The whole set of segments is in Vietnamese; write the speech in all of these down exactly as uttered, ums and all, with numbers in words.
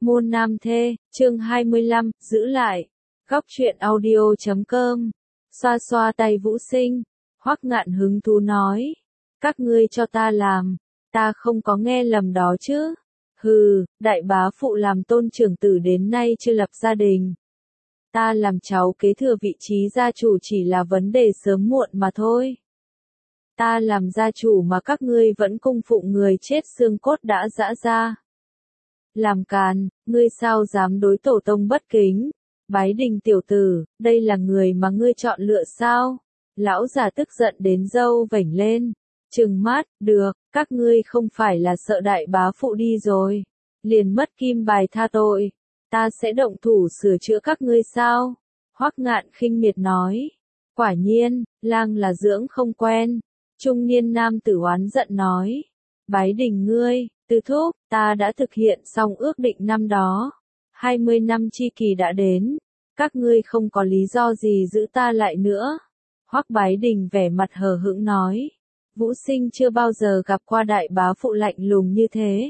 Môn nam thê, chương hai mươi lăm, giữ lại. Góc truyện audio chấm com. Xoa xoa tay Vũ Sinh, Hoắc Ngạn hứng thú nói. Các ngươi cho ta làm, ta không có nghe lầm đó chứ. Hừ, đại bá phụ làm tôn trưởng tử đến nay chưa lập gia đình. Ta làm cháu kế thừa vị trí gia chủ chỉ là vấn đề sớm muộn mà thôi. Ta làm gia chủ mà các ngươi vẫn cung phụng người chết xương cốt đã giã ra. Làm càn, ngươi sao dám đối tổ tông bất kính? Bái Đình tiểu tử, đây là người mà ngươi chọn lựa sao? Lão già tức giận đến râu vểnh lên, trừng mắt, được, các ngươi không phải là sợ đại bá phụ đi rồi, liền mất kim bài tha tội, ta sẽ động thủ sửa chữa các ngươi sao? Hoắc Ngạn khinh miệt nói. Quả nhiên, lang là dưỡng không quen. Trung niên nam tử oán giận nói. Bái Đình ngươi, Tư thúc, ta đã thực hiện xong ước định năm đó. hai mươi năm chi kỳ đã đến. Các ngươi không có lý do gì giữ ta lại nữa. Hoắc Bái Đình vẻ mặt hờ hững nói. Vũ Sinh chưa bao giờ gặp qua đại bá phụ lạnh lùng như thế.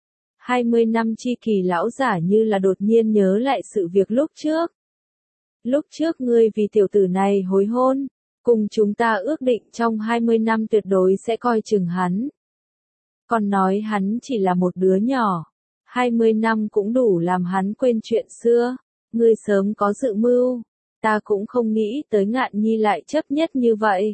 hai mươi năm chi kỳ lão giả như là đột nhiên nhớ lại sự việc lúc trước. Lúc trước ngươi vì tiểu tử này hối hôn, cùng chúng ta ước định trong hai mươi năm tuyệt đối sẽ coi chừng hắn. Còn nói hắn chỉ là một đứa nhỏ, hai mươi năm cũng đủ làm hắn quên chuyện xưa, ngươi sớm có dự mưu, ta cũng không nghĩ tới Ngạn Nhi lại chấp nhất như vậy.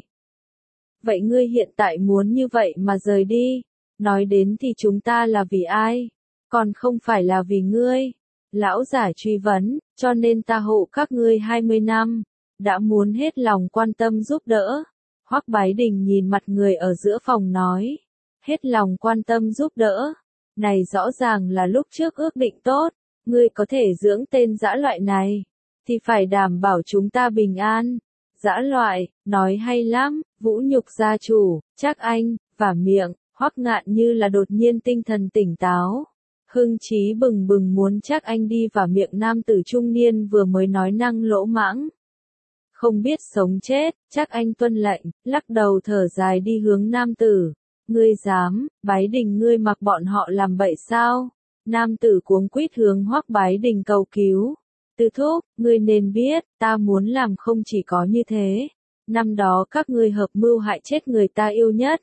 Vậy ngươi hiện tại muốn như vậy mà rời đi, nói đến thì chúng ta là vì ai, còn không phải là vì ngươi. Lão giả truy vấn, cho nên ta hộ các ngươi hai mươi năm, đã muốn hết lòng quan tâm giúp đỡ. Hoắc Bái Đình nhìn mặt người ở giữa phòng nói, hết lòng quan tâm giúp đỡ, này rõ ràng là lúc trước ước định tốt, ngươi có thể dưỡng tên dã loại này, thì phải đảm bảo chúng ta bình an. Dã loại, nói hay lắm, vũ nhục gia chủ, chắc anh, và miệng, Hoắc Ngạn như là đột nhiên tinh thần tỉnh táo. Hưng chí bừng bừng muốn chắc anh đi vào miệng nam tử trung niên vừa mới nói năng lỗ mãng. Không biết sống chết, chắc anh tuân lệnh, lắc đầu thở dài đi hướng nam tử. Ngươi dám, Bái Đình ngươi mặc bọn họ làm bậy sao? Nam tử cuống quýt hướng Hoắc Bái Đình cầu cứu. Tư thúc, ngươi nên biết, ta muốn làm không chỉ có như thế. Năm đó các ngươi hợp mưu hại chết người ta yêu nhất.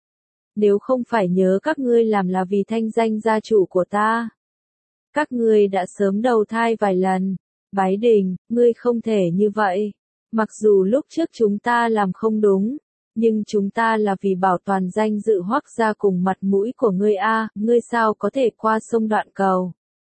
Nếu không phải nhớ các ngươi làm là vì thanh danh gia chủ của ta. Các ngươi đã sớm đầu thai vài lần. Bái Đình, ngươi không thể như vậy. Mặc dù lúc trước chúng ta làm không đúng, nhưng chúng ta là vì bảo toàn danh dự Hoắc gia cùng mặt mũi của ngươi a, ngươi sao có thể qua sông đoạn cầu.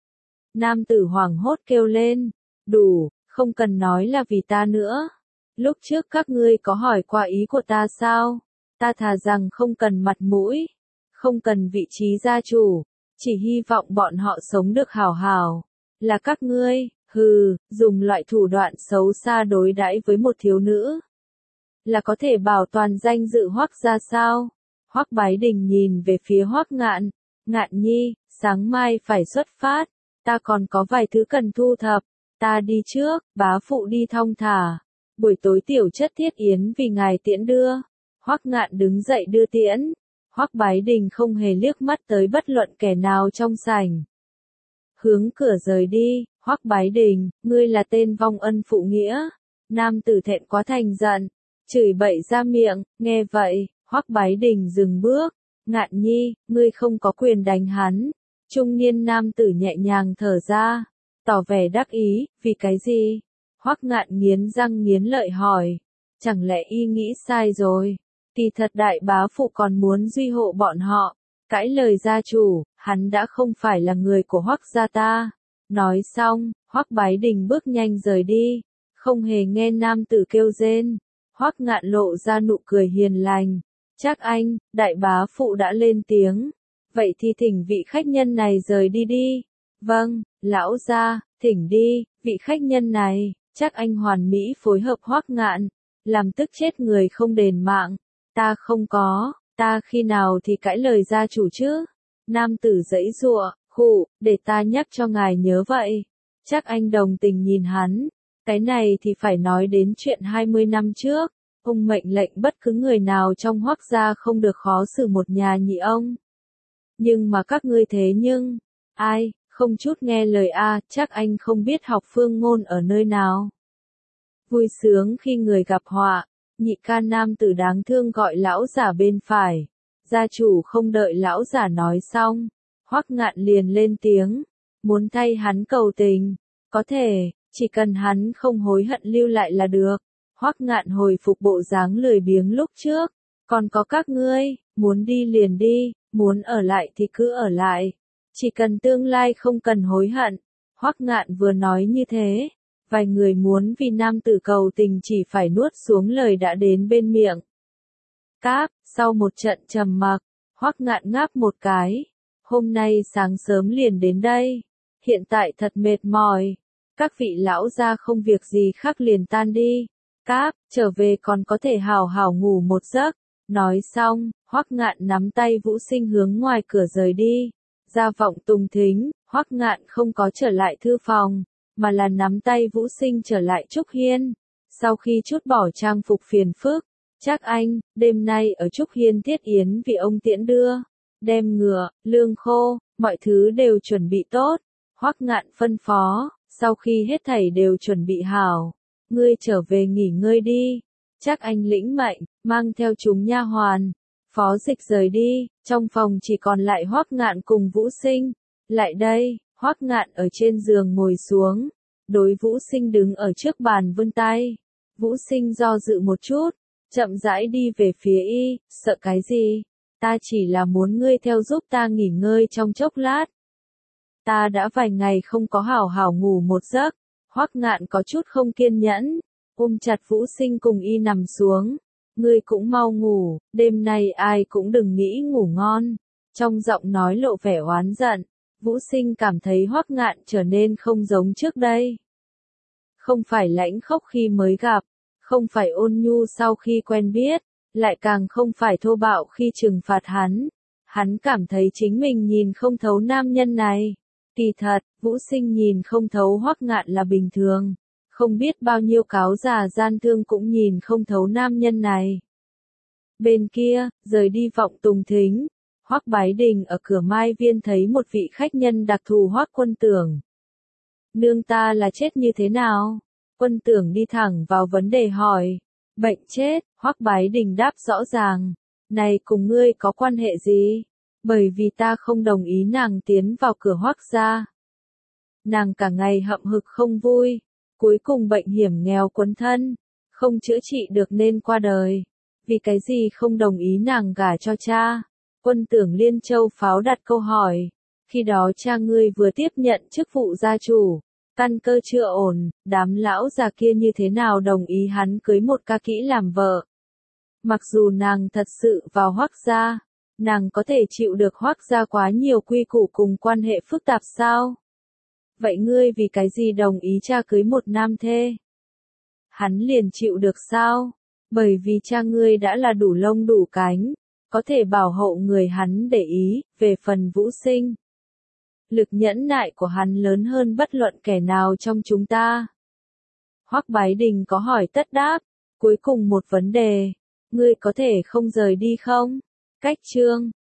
Nam tử hoảng hốt kêu lên, đủ, không cần nói là vì ta nữa. Lúc trước các ngươi có hỏi qua ý của ta sao? Ta thà rằng không cần mặt mũi, không cần vị trí gia chủ, chỉ hy vọng bọn họ sống được hảo hảo. Là các ngươi, hừ, dùng loại thủ đoạn xấu xa đối đãi với một thiếu nữ. Là có thể bảo toàn danh dự Hoắc gia sao? Hoắc Bái Đình nhìn về phía Hoắc Ngạn, Ngạn Nhi, sáng mai phải xuất phát, ta còn có vài thứ cần thu thập, ta đi trước, bá phụ đi thong thả. Buổi tối tiểu chất thiết yến vì ngài tiễn đưa. Hoắc Ngạn đứng dậy đưa tiễn. Hoắc Bái Đình không hề liếc mắt tới bất luận kẻ nào trong sảnh. Hướng cửa rời đi, Hoắc Bái Đình, ngươi là tên vong ân phụ nghĩa. Nam tử thẹn quá thành giận, chửi bậy ra miệng, nghe vậy, Hoắc Bái Đình dừng bước. Ngạn Nhi, ngươi không có quyền đánh hắn. Trung niên nam tử nhẹ nhàng thở ra, tỏ vẻ đắc ý, vì cái gì? Hoắc Ngạn nghiến răng nghiến lợi hỏi, chẳng lẽ y nghĩ sai rồi? Kỳ thật đại bá phụ còn muốn duy hộ bọn họ, cãi lời gia chủ, hắn đã không phải là người của Hoắc gia ta. Nói xong, Hoắc Bái Đình bước nhanh rời đi, không hề nghe nam tử kêu rên. Hoắc Ngạn lộ ra nụ cười hiền lành, chắc anh, đại bá phụ đã lên tiếng, vậy thì thỉnh vị khách nhân này rời đi đi. Vâng, lão gia, thỉnh đi, vị khách nhân này, chắc anh hoàn mỹ phối hợp Hoắc Ngạn, làm tức chết người không đền mạng. Ta không có, ta khi nào thì cãi lời gia chủ chứ? Nam tử giãy giụa, khụ, để ta nhắc cho ngài nhớ vậy. Chắc anh đồng tình nhìn hắn, cái này thì phải nói đến chuyện hai mươi năm trước, ông mệnh lệnh bất cứ người nào trong Hoắc gia không được khó xử một nhà nhị ông. Nhưng mà các ngươi thế nhưng, ai, không chút nghe lời a, chắc anh không biết học phương ngôn ở nơi nào. Vui sướng khi người gặp họa, nhị ca nam tử đáng thương gọi lão giả bên phải. Gia chủ không đợi lão giả nói xong, Hoắc Ngạn liền lên tiếng, muốn thay hắn cầu tình, có thể, chỉ cần hắn không hối hận lưu lại là được. Hoắc Ngạn hồi phục bộ dáng lười biếng lúc trước, còn có các ngươi, muốn đi liền đi, muốn ở lại thì cứ ở lại, chỉ cần tương lai không cần hối hận. Hoắc Ngạn vừa nói như thế, vài người muốn vì nam tử cầu tình chỉ phải nuốt xuống lời đã đến bên miệng. Cáp, sau một trận trầm mặc, Hoắc Ngạn ngáp một cái, hôm nay sáng sớm liền đến đây, hiện tại thật mệt mỏi, các vị lão gia không việc gì khác liền tan đi, Cáp, trở về còn có thể hào hào ngủ một giấc. Nói xong, Hoắc Ngạn nắm tay Vũ Sinh hướng ngoài cửa rời đi. Ra vọng Tùng Thính, Hoắc Ngạn không có trở lại thư phòng, mà là nắm tay Vũ Sinh trở lại Trúc Hiên. Sau khi trút bỏ trang phục phiền phức, chắc anh, đêm nay ở Trúc Hiên thiết yến vì ông tiễn đưa, đem ngựa, lương khô, mọi thứ đều chuẩn bị tốt. Hoắc Ngạn phân phó, sau khi hết thảy đều chuẩn bị hảo, ngươi trở về nghỉ ngơi đi. Chắc anh lĩnh mệnh, mang theo chúng nha hoàn, phó dịch rời đi, trong phòng chỉ còn lại Hoắc Ngạn cùng Vũ Sinh. Lại đây, Hoắc Ngạn ở trên giường ngồi xuống, đối Vũ Sinh đứng ở trước bàn vươn tay. Vũ Sinh do dự một chút, chậm rãi đi về phía y, sợ cái gì? Ta chỉ là muốn ngươi theo giúp ta nghỉ ngơi trong chốc lát. Ta đã vài ngày không có hảo hảo ngủ một giấc. Hoắc Ngạn có chút không kiên nhẫn, ôm chặt Vũ Sinh cùng y nằm xuống. Ngươi cũng mau ngủ, đêm nay ai cũng đừng nghĩ ngủ ngon. Trong giọng nói lộ vẻ oán giận, Vũ Sinh cảm thấy Hoắc Ngạn trở nên không giống trước đây. Không phải lãnh khốc khi mới gặp, không phải ôn nhu sau khi quen biết, lại càng không phải thô bạo khi trừng phạt hắn. Hắn cảm thấy chính mình nhìn không thấu nam nhân này. Kỳ thật, Vũ Sinh nhìn không thấu Hoắc Ngạn là bình thường. Không biết bao nhiêu cáo già gian thương cũng nhìn không thấu nam nhân này. Bên kia, rời đi vọng Tùng Thính, Hoắc Bái Đình ở cửa Mai Viên thấy một vị khách nhân đặc thù Hoắc Quân Tưởng. Nương ta là chết như thế nào? Quân Tưởng đi thẳng vào vấn đề hỏi. Bệnh chết, Hoắc Bái Đình đáp rõ ràng. Này cùng ngươi có quan hệ gì? Bởi vì ta không đồng ý nàng tiến vào cửa Hoắc gia. Nàng cả ngày hậm hực không vui, cuối cùng bệnh hiểm nghèo quấn thân, không chữa trị được nên qua đời. Vì cái gì không đồng ý nàng gả cho cha? Quân Tưởng Liên Châu pháo đặt câu hỏi. Khi đó cha ngươi vừa tiếp nhận chức vụ gia chủ, căn cơ chưa ổn, đám lão già kia như thế nào đồng ý hắn cưới một ca kỹ làm vợ? Mặc dù nàng thật sự vào Hoắc gia, nàng có thể chịu được Hoắc gia quá nhiều quy củ cùng quan hệ phức tạp sao? Vậy ngươi vì cái gì đồng ý cha cưới một nam thê? Hắn liền chịu được sao? Bởi vì cha ngươi đã là đủ lông đủ cánh, có thể bảo hộ người hắn để ý. Về phần Vũ Sinh, lực nhẫn nại của hắn lớn hơn bất luận kẻ nào trong chúng ta. Hoắc Bái Đình có hỏi tất đáp, cuối cùng một vấn đề, ngươi có thể không rời đi không? Cách chương